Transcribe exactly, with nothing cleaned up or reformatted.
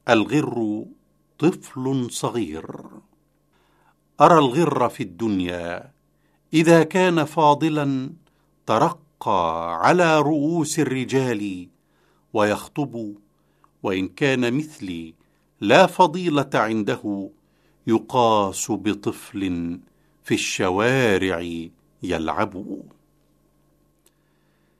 الغر طفل صغير. أرى الغر في الدنيا إذا كان فاضلا ترقى على رؤوس الرجال ويخطب، وإن كان مثلي لا فضيلة عنده يقاس بطفل في الشوارع يلعب.